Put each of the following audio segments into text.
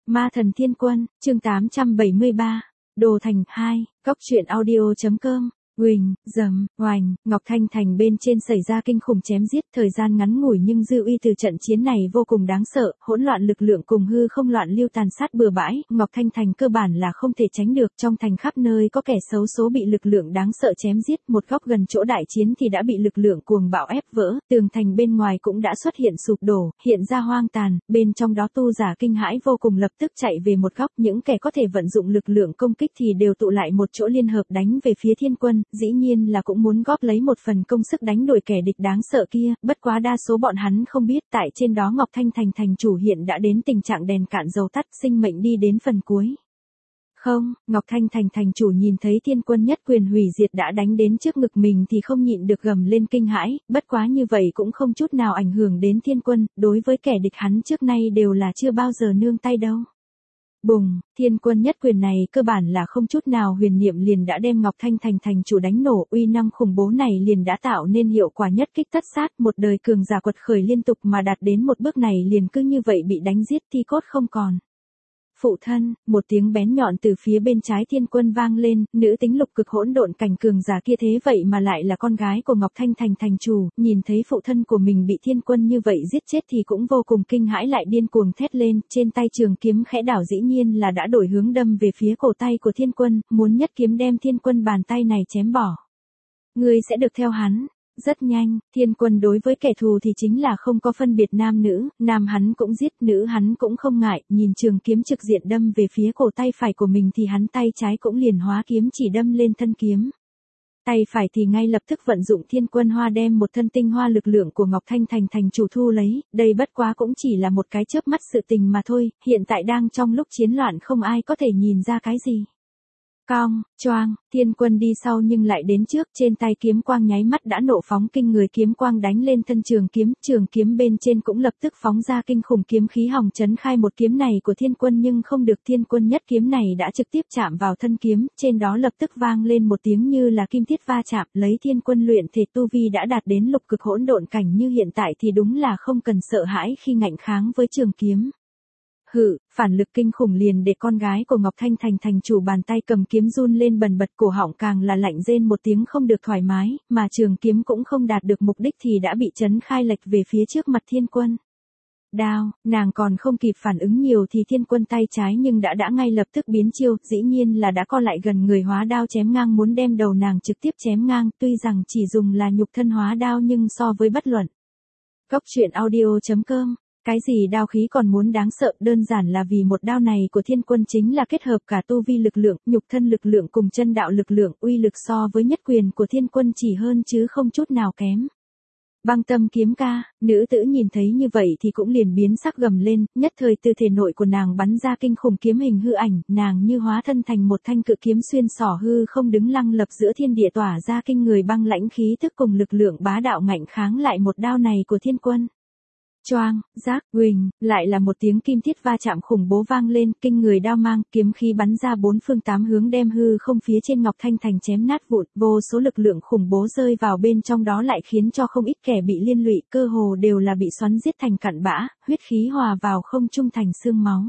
Ma thần thiên quân, chương 873, Đồ Thành 2, Cóc truyện audio.com. Huỳnh, dầm, oành, Ngọc Thanh Thành bên trên xảy ra kinh khủng chém giết, thời gian ngắn ngủi nhưng dư uy từ trận chiến này vô cùng đáng sợ, hỗn loạn lực lượng cùng hư không loạn lưu tàn sát bừa bãi, Ngọc Thanh Thành cơ bản là không thể tránh được, trong thành khắp nơi có kẻ xấu số bị lực lượng đáng sợ chém giết, một góc gần chỗ đại chiến thì đã bị lực lượng cuồng bạo ép vỡ, tường thành bên ngoài cũng đã xuất hiện sụp đổ, hiện ra hoang tàn, bên trong đó tu giả kinh hãi vô cùng lập tức chạy về một góc, những kẻ có thể vận dụng lực lượng công kích thì đều tụ lại một chỗ liên hợp đánh về phía thiên quân. Dĩ nhiên là cũng muốn góp lấy một phần công sức đánh đuổi kẻ địch đáng sợ kia, bất quá đa số bọn hắn không biết tại trên đó Ngọc Thanh Thành thành chủ hiện đã đến tình trạng đèn cạn dầu tắt, sinh mệnh đi đến phần cuối. Không, Ngọc Thanh Thành thành chủ nhìn thấy thiên quân nhất quyền hủy diệt đã đánh đến trước ngực mình thì không nhịn được gầm lên kinh hãi, bất quá như vậy cũng không chút nào ảnh hưởng đến thiên quân, đối với kẻ địch hắn trước nay đều là chưa bao giờ nương tay đâu. Bùng, thiên quân nhất quyền này cơ bản là không chút nào huyền niệm liền đã đem Ngọc Thanh Thành thành chủ đánh nổ, uy năng khủng bố này liền đã tạo nên hiệu quả nhất kích tất sát, một đời cường giả quật khởi liên tục mà đạt đến một bước này liền cứ như vậy bị đánh giết thi cốt không còn. Phụ thân, một tiếng bén nhọn từ phía bên trái thiên quân vang lên, nữ tính lục cực hỗn độn cảnh cường giả kia thế vậy mà lại là con gái của Ngọc Thanh Thành thành chủ, nhìn thấy phụ thân của mình bị thiên quân như vậy giết chết thì cũng vô cùng kinh hãi lại điên cuồng thét lên, trên tay trường kiếm khẽ đảo dĩ nhiên là đã đổi hướng đâm về phía cổ tay của thiên quân, muốn nhất kiếm đem thiên quân bàn tay này chém bỏ. Ngươi sẽ được theo hắn. Rất nhanh, thiên quân đối với kẻ thù thì chính là không có phân biệt nam nữ, nam hắn cũng giết, nữ hắn cũng không ngại, nhìn trường kiếm trực diện đâm về phía cổ tay phải của mình thì hắn tay trái cũng liền hóa kiếm chỉ đâm lên thân kiếm. Tay phải thì ngay lập tức vận dụng thiên quân hoa đem một thân tinh hoa lực lượng của Ngọc Thanh Thành thành chủ thu lấy, đây bất quá cũng chỉ là một cái chớp mắt sự tình mà thôi, hiện tại đang trong lúc chiến loạn không ai có thể nhìn ra cái gì. Cong, choang, thiên quân đi sau nhưng lại đến trước, trên tay kiếm quang nháy mắt đã nổ phóng kinh người kiếm quang đánh lên thân trường kiếm bên trên cũng lập tức phóng ra kinh khủng kiếm khí hòng chấn khai một kiếm này của thiên quân nhưng không được, thiên quân nhất kiếm này đã trực tiếp chạm vào thân kiếm, trên đó lập tức vang lên một tiếng như là kim thiết va chạm, lấy thiên quân luyện thể tu vi đã đạt đến lục cực hỗn độn cảnh như hiện tại thì đúng là không cần sợ hãi khi ngạnh kháng với trường kiếm. Hự, phản lực kinh khủng liền để con gái của Ngọc Thanh Thành thành chủ bàn tay cầm kiếm run lên bần bật, cổ họng càng là lạnh rên một tiếng không được thoải mái, mà trường kiếm cũng không đạt được mục đích thì đã bị chấn khai lệch về phía trước mặt thiên quân. Đao, nàng còn không kịp phản ứng nhiều thì thiên quân tay trái nhưng đã ngay lập tức biến chiêu, dĩ nhiên là đã co lại gần người hóa đao chém ngang muốn đem đầu nàng trực tiếp chém ngang, tuy rằng chỉ dùng là nhục thân hóa đao nhưng so với bất luận. Cóc truyện audio.com. Cái gì đao khí còn muốn đáng sợ, đơn giản là vì một đao này của thiên quân chính là kết hợp cả tu vi lực lượng, nhục thân lực lượng cùng chân đạo lực lượng, uy lực so với nhất quyền của thiên quân chỉ hơn chứ không chút nào kém. Băng tâm kiếm ca, nữ tử nhìn thấy như vậy thì cũng liền biến sắc gầm lên, nhất thời từ thể nội của nàng bắn ra kinh khủng kiếm hình hư ảnh, nàng như hóa thân thành một thanh cự kiếm xuyên xỏ hư không đứng lăng lập giữa thiên địa tỏa ra kinh người băng lãnh khí tức cùng lực lượng bá đạo ngạnh kháng lại một đao này của thiên quân. Choang, rác, huỳnh, lại là một tiếng kim thiết va chạm khủng bố vang lên, kinh người đao mang, kiếm khí bắn ra bốn phương tám hướng đem hư không phía trên Ngọc Thanh Thành chém nát vụn, vô số lực lượng khủng bố rơi vào bên trong đó lại khiến cho không ít kẻ bị liên lụy, cơ hồ đều là bị xoắn giết thành cặn bã, huyết khí hòa vào không trung thành xương máu.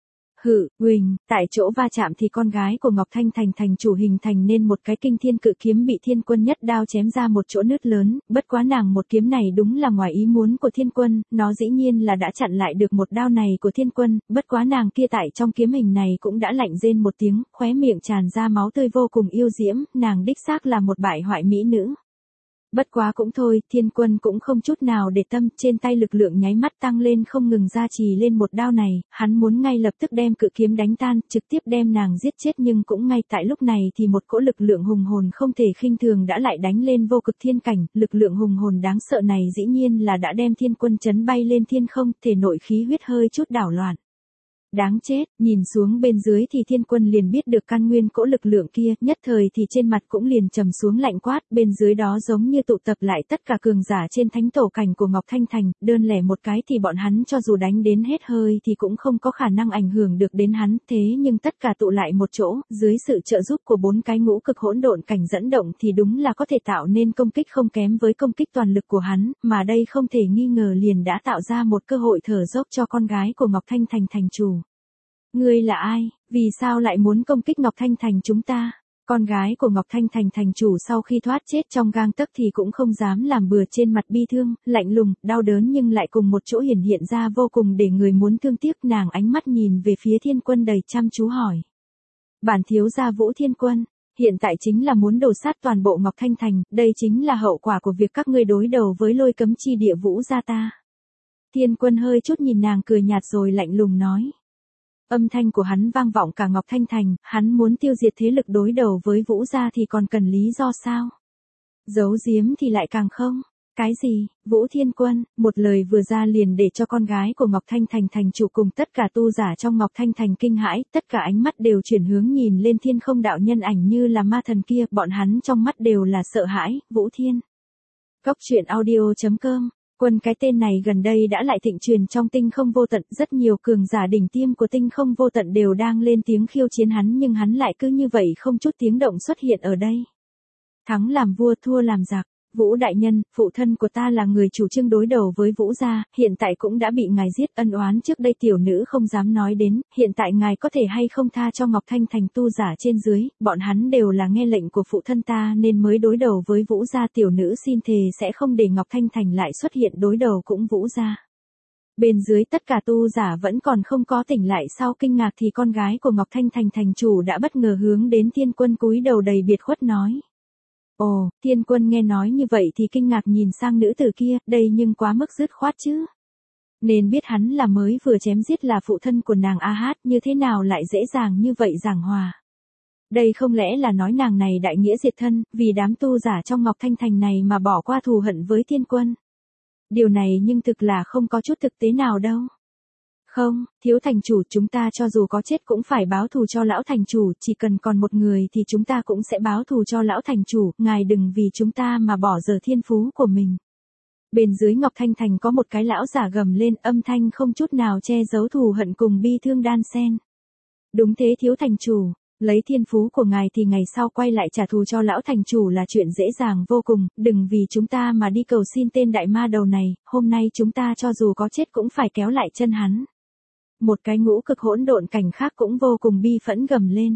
Hự, huỳnh, tại chỗ va chạm thì con gái của Ngọc Thanh Thành thành chủ hình thành nên một cái kinh thiên cự kiếm bị thiên quân nhất đao chém ra một chỗ nứt lớn, bất quá nàng một kiếm này đúng là ngoài ý muốn của thiên quân, nó dĩ nhiên là đã chặn lại được một đao này của thiên quân, bất quá nàng kia tại trong kiếm hình này cũng đã lạnh rên một tiếng, khóe miệng tràn ra máu tươi vô cùng yêu diễm, nàng đích xác là một bại hoại mỹ nữ. Bất quá cũng thôi, thiên quân cũng không chút nào để tâm, trên tay lực lượng nháy mắt tăng lên không ngừng gia trì lên một đao này, hắn muốn ngay lập tức đem cự kiếm đánh tan, trực tiếp đem nàng giết chết nhưng cũng ngay tại lúc này thì một cỗ lực lượng hùng hồn không thể khinh thường đã lại đánh lên vô cực thiên cảnh, lực lượng hùng hồn đáng sợ này dĩ nhiên là đã đem thiên quân chấn bay lên thiên không, thể nội khí huyết hơi chút đảo loạn. Đáng chết, nhìn xuống bên dưới thì thiên quân liền biết được căn nguyên cỗ lực lượng kia, nhất thời thì trên mặt cũng liền trầm xuống lạnh quát, bên dưới đó giống như tụ tập lại tất cả cường giả trên thánh tổ cảnh của Ngọc Thanh Thành, đơn lẻ một cái thì bọn hắn cho dù đánh đến hết hơi thì cũng không có khả năng ảnh hưởng được đến hắn, thế nhưng tất cả tụ lại một chỗ, dưới sự trợ giúp của bốn cái ngũ cực hỗn độn cảnh dẫn động thì đúng là có thể tạo nên công kích không kém với công kích toàn lực của hắn, mà đây không thể nghi ngờ liền đã tạo ra một cơ hội thở dốc cho con gái của Ngọc Thanh Thành thành chủ. Ngươi là ai, vì sao lại muốn công kích Ngọc Thanh Thành chúng ta? Con gái của Ngọc Thanh Thành thành chủ sau khi thoát chết trong gang tấc thì cũng không dám làm bừa, trên mặt bi thương, lạnh lùng, đau đớn nhưng lại cùng một chỗ hiển hiện ra vô cùng để người muốn thương tiếc. Nàng ánh mắt nhìn về phía Thiên Quân đầy chăm chú hỏi. Bản thiếu gia Vũ Thiên Quân, hiện tại chính là muốn đổ sát toàn bộ Ngọc Thanh Thành, đây chính là hậu quả của việc các ngươi đối đầu với Lôi Cấm Chi Địa Vũ gia ta. Thiên Quân hơi chút nhìn nàng cười nhạt rồi lạnh lùng nói. Âm thanh của hắn vang vọng cả Ngọc Thanh Thành, hắn muốn tiêu diệt thế lực đối đầu với Vũ gia thì còn cần lý do sao? Giấu giếm thì lại càng không. Cái gì, Vũ Thiên Quân, một lời vừa ra liền để cho con gái của Ngọc Thanh Thành thành chủ cùng tất cả tu giả trong Ngọc Thanh Thành kinh hãi, tất cả ánh mắt đều chuyển hướng nhìn lên Thiên Không đạo nhân ảnh như là ma thần kia, bọn hắn trong mắt đều là sợ hãi. Vũ Thiên. Cốc truyện audio.com. Quân, cái tên này gần đây đã lại thịnh truyền trong Tinh Không Vô Tận, rất nhiều cường giả đỉnh tiêm của Tinh Không Vô Tận đều đang lên tiếng khiêu chiến hắn, nhưng hắn lại cứ như vậy không chút tiếng động xuất hiện ở đây. Thắng làm vua, thua làm giặc. Vũ đại nhân, phụ thân của ta là người chủ trương đối đầu với Vũ gia, hiện tại cũng đã bị ngài giết, ân oán trước đây tiểu nữ không dám nói đến, hiện tại ngài có thể hay không tha cho Ngọc Thanh Thành tu giả trên dưới, bọn hắn đều là nghe lệnh của phụ thân ta nên mới đối đầu với Vũ gia, tiểu nữ xin thề sẽ không để Ngọc Thanh Thành lại xuất hiện đối đầu cũng Vũ gia. Bên dưới tất cả tu giả vẫn còn không có tỉnh lại sau kinh ngạc thì con gái của Ngọc Thanh Thành thành chủ đã bất ngờ hướng đến Thiên Quân cúi đầu đầy biệt khuất nói. Ồ, Thiên Quân nghe nói như vậy thì kinh ngạc nhìn sang nữ tử kia, đây nhưng quá mức dứt khoát chứ. Nên biết hắn là mới vừa chém giết là phụ thân của nàng A Hát, như thế nào lại dễ dàng như vậy giảng hòa. Đây không lẽ là nói nàng này đại nghĩa diệt thân, vì đám tu giả trong Ngọc Thanh Thành này mà bỏ qua thù hận với Thiên Quân. Điều này nhưng thực là không có chút thực tế nào đâu. Không, thiếu thành chủ, chúng ta cho dù có chết cũng phải báo thù cho lão thành chủ, chỉ cần còn một người thì chúng ta cũng sẽ báo thù cho lão thành chủ, ngài đừng vì chúng ta mà bỏ dở thiên phú của mình. Bên dưới Ngọc Thanh Thành có một cái lão giả gầm lên, âm thanh không chút nào che giấu thù hận cùng bi thương đan xen. Đúng thế thiếu thành chủ, lấy thiên phú của ngài thì ngày sau quay lại trả thù cho lão thành chủ là chuyện dễ dàng vô cùng, đừng vì chúng ta mà đi cầu xin tên đại ma đầu này, hôm nay chúng ta cho dù có chết cũng phải kéo lại chân hắn. Một cái ngũ cực hỗn độn cảnh khác cũng vô cùng bi phẫn gầm lên.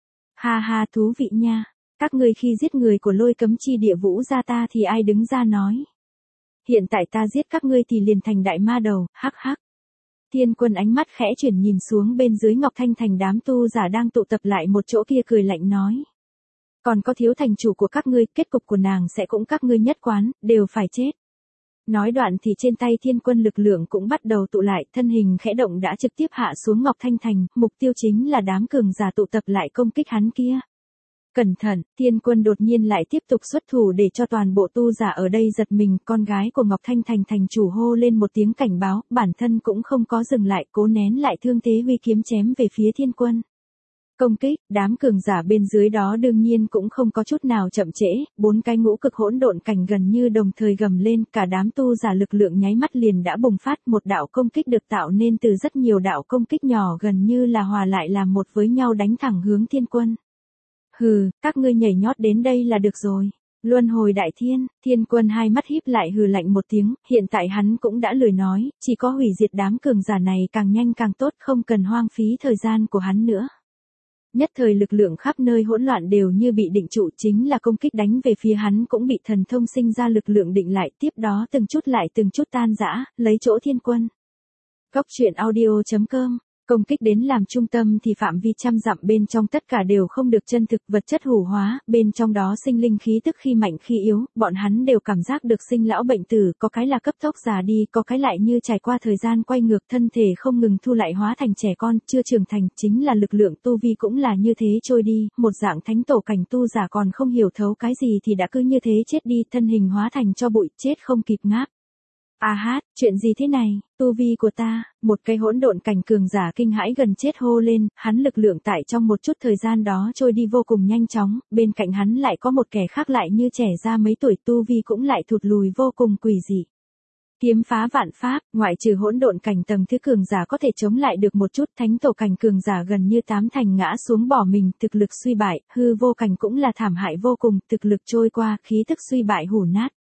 Ha ha, thú vị nha, các ngươi khi giết người của Lôi Cấm Chi Địa Vũ gia ta thì ai đứng ra nói. Hiện tại ta giết các ngươi thì liền thành đại ma đầu, hắc hắc. Thiên Quân ánh mắt khẽ chuyển nhìn xuống bên dưới Ngọc Thanh Thành đám tu giả đang tụ tập lại một chỗ kia cười lạnh nói. Còn có thiếu thành chủ của các ngươi, kết cục của nàng sẽ cũng các ngươi nhất quán, đều phải chết. Nói đoạn thì trên tay Thiên Quân lực lượng cũng bắt đầu tụ lại, thân hình khẽ động đã trực tiếp hạ xuống Ngọc Thanh Thành, mục tiêu chính là đám cường giả tụ tập lại công kích hắn kia. Cẩn thận, Thiên Quân đột nhiên lại tiếp tục xuất thủ để cho toàn bộ tu giả ở đây giật mình, con gái của Ngọc Thanh Thành thành chủ hô lên một tiếng cảnh báo, bản thân cũng không có dừng lại, cố nén lại thương thế huy kiếm chém về phía Thiên Quân. Công kích, đám cường giả bên dưới đó đương nhiên cũng không có chút nào chậm trễ, bốn cái ngũ cực hỗn độn cảnh gần như đồng thời gầm lên, cả đám tu giả lực lượng nháy mắt liền đã bùng phát, một đạo công kích được tạo nên từ rất nhiều đạo công kích nhỏ gần như là hòa lại làm một với nhau đánh thẳng hướng Thiên Quân. Hừ, các ngươi nhảy nhót đến đây là được rồi. Luân hồi đại thiên, Thiên Quân hai mắt híp lại hừ lạnh một tiếng, hiện tại hắn cũng đã lười nói, chỉ có hủy diệt đám cường giả này càng nhanh càng tốt, không cần hoang phí thời gian của hắn nữa. Nhất thời lực lượng khắp nơi hỗn loạn đều như bị định trụ, chính là công kích đánh về phía hắn cũng bị thần thông sinh ra lực lượng định lại, tiếp đó từng chút lại từng chút tan rã, lấy chỗ Thiên Quân. Cốc truyện audio.com. Công kích đến làm trung tâm thì phạm vi trăm dặm bên trong tất cả đều không được chân thực, vật chất hủ hóa, bên trong đó sinh linh khí tức khi mạnh khi yếu, bọn hắn đều cảm giác được sinh lão bệnh tử, có cái là cấp tốc già đi, có cái lại như trải qua thời gian quay ngược, thân thể không ngừng thu lại hóa thành trẻ con, chưa trưởng thành, chính là lực lượng tu vi cũng là như thế trôi đi, một dạng thánh tổ cảnh tu giả còn không hiểu thấu cái gì thì đã cứ như thế chết đi, thân hình hóa thành cho bụi, chết không kịp ngáp. A Hát, chuyện gì thế này, tu vi của ta, một cái hỗn độn cảnh cường giả kinh hãi gần chết hô lên, hắn lực lượng tại trong một chút thời gian đó trôi đi vô cùng nhanh chóng, bên cạnh hắn lại có một kẻ khác lại như trẻ ra mấy tuổi, tu vi cũng lại thụt lùi vô cùng quỷ dị. Kiếm phá vạn pháp, ngoại trừ hỗn độn cảnh tầng thứ cường giả có thể chống lại được một chút, thánh tổ cảnh cường giả gần như tám thành ngã xuống bỏ mình, thực lực suy bại, hư vô cảnh cũng là thảm hại vô cùng, thực lực trôi qua, khí tức suy bại hủ nát.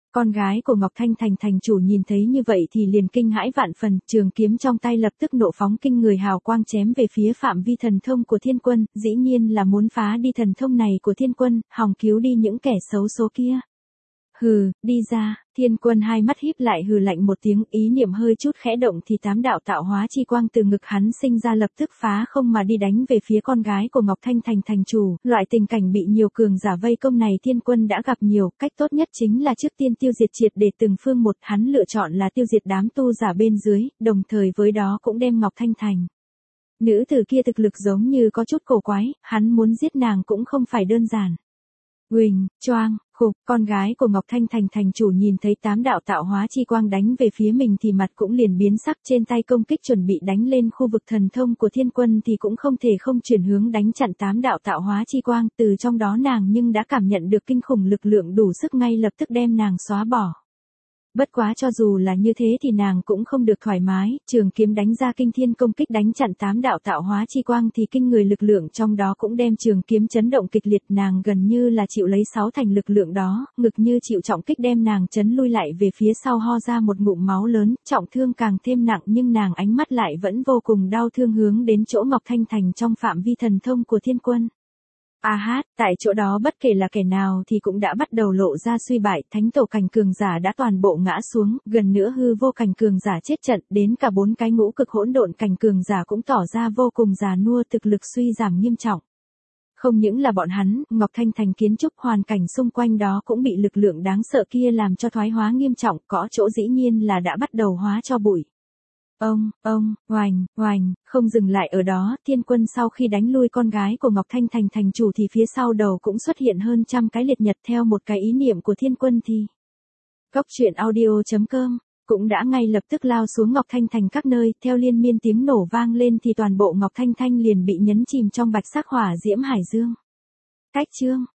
Con gái của Ngọc Thanh Thành thành chủ nhìn thấy như vậy thì liền kinh hãi vạn phần, trường kiếm trong tay lập tức nộ phóng kinh người hào quang chém về phía phạm vi thần thông của Thiên Quân, dĩ nhiên là muốn phá đi thần thông này của Thiên Quân, hòng cứu đi những kẻ xấu số kia. Hừ, đi ra, Thiên Quân hai mắt híp lại hừ lạnh một tiếng, ý niệm hơi chút khẽ động thì 8 đạo tạo hóa chi quang từ ngực hắn sinh ra lập tức phá không mà đi đánh về phía con gái của Ngọc Thanh Thành thành chủ, loại tình cảnh bị nhiều cường giả vây công này Thiên Quân đã gặp nhiều, cách tốt nhất chính là trước tiên tiêu diệt triệt để từng phương một, hắn lựa chọn là tiêu diệt đám tu giả bên dưới, đồng thời với đó cũng đem Ngọc Thanh Thành. Nữ tử kia thực lực giống như có chút cổ quái, hắn muốn giết nàng cũng không phải đơn giản. Huỳnh, choang, khục, con gái của Ngọc Thanh Thành thành chủ nhìn thấy 8 đạo tạo hóa chi quang đánh về phía mình thì mặt cũng liền biến sắc, trên tay công kích chuẩn bị đánh lên khu vực thần thông của Thiên Quân thì cũng không thể không chuyển hướng đánh chặn 8 đạo tạo hóa chi quang, từ trong đó nàng nhưng đã cảm nhận được kinh khủng lực lượng đủ sức ngay lập tức đem nàng xóa bỏ. Bất quá cho dù là như thế thì nàng cũng không được thoải mái, trường kiếm đánh ra kinh thiên công kích đánh chặn 8 đạo tạo hóa chi quang thì kinh người lực lượng trong đó cũng đem trường kiếm chấn động kịch liệt, nàng gần như là chịu lấy 6 thành lực lượng đó, ngực như chịu trọng kích đem nàng chấn lui lại về phía sau ho ra một ngụm máu lớn, trọng thương càng thêm nặng nhưng nàng ánh mắt lại vẫn vô cùng đau thương hướng đến chỗ Ngọc Thanh Thành trong phạm vi thần thông của Thiên Quân. Tại chỗ đó bất kể là kẻ nào thì cũng đã bắt đầu lộ ra suy bại, thánh tổ cảnh cường giả đã toàn bộ ngã xuống, gần nữa hư vô cảnh cường giả chết trận, đến cả 4 cái ngũ cực hỗn độn cảnh cường giả cũng tỏ ra vô cùng già nua, thực lực suy giảm nghiêm trọng. Không những là bọn hắn, Ngọc Thanh Thành kiến trúc hoàn cảnh xung quanh đó cũng bị lực lượng đáng sợ kia làm cho thoái hóa nghiêm trọng, có chỗ dĩ nhiên là đã bắt đầu hóa cho bụi. Oành, không dừng lại ở đó, Thiên Quân sau khi đánh lui con gái của Ngọc Thanh Thành thành chủ thì phía sau đầu cũng xuất hiện hơn trăm cái liệt nhật, theo một cái ý niệm của Thiên Quân thì Cốc truyện audio.com cũng đã ngay lập tức lao xuống Ngọc Thanh Thành các nơi, theo liên miên tiếng nổ vang lên thì toàn bộ Ngọc Thanh Thanh liền bị nhấn chìm trong bạch sắc hỏa diễm hải dương. Cách chương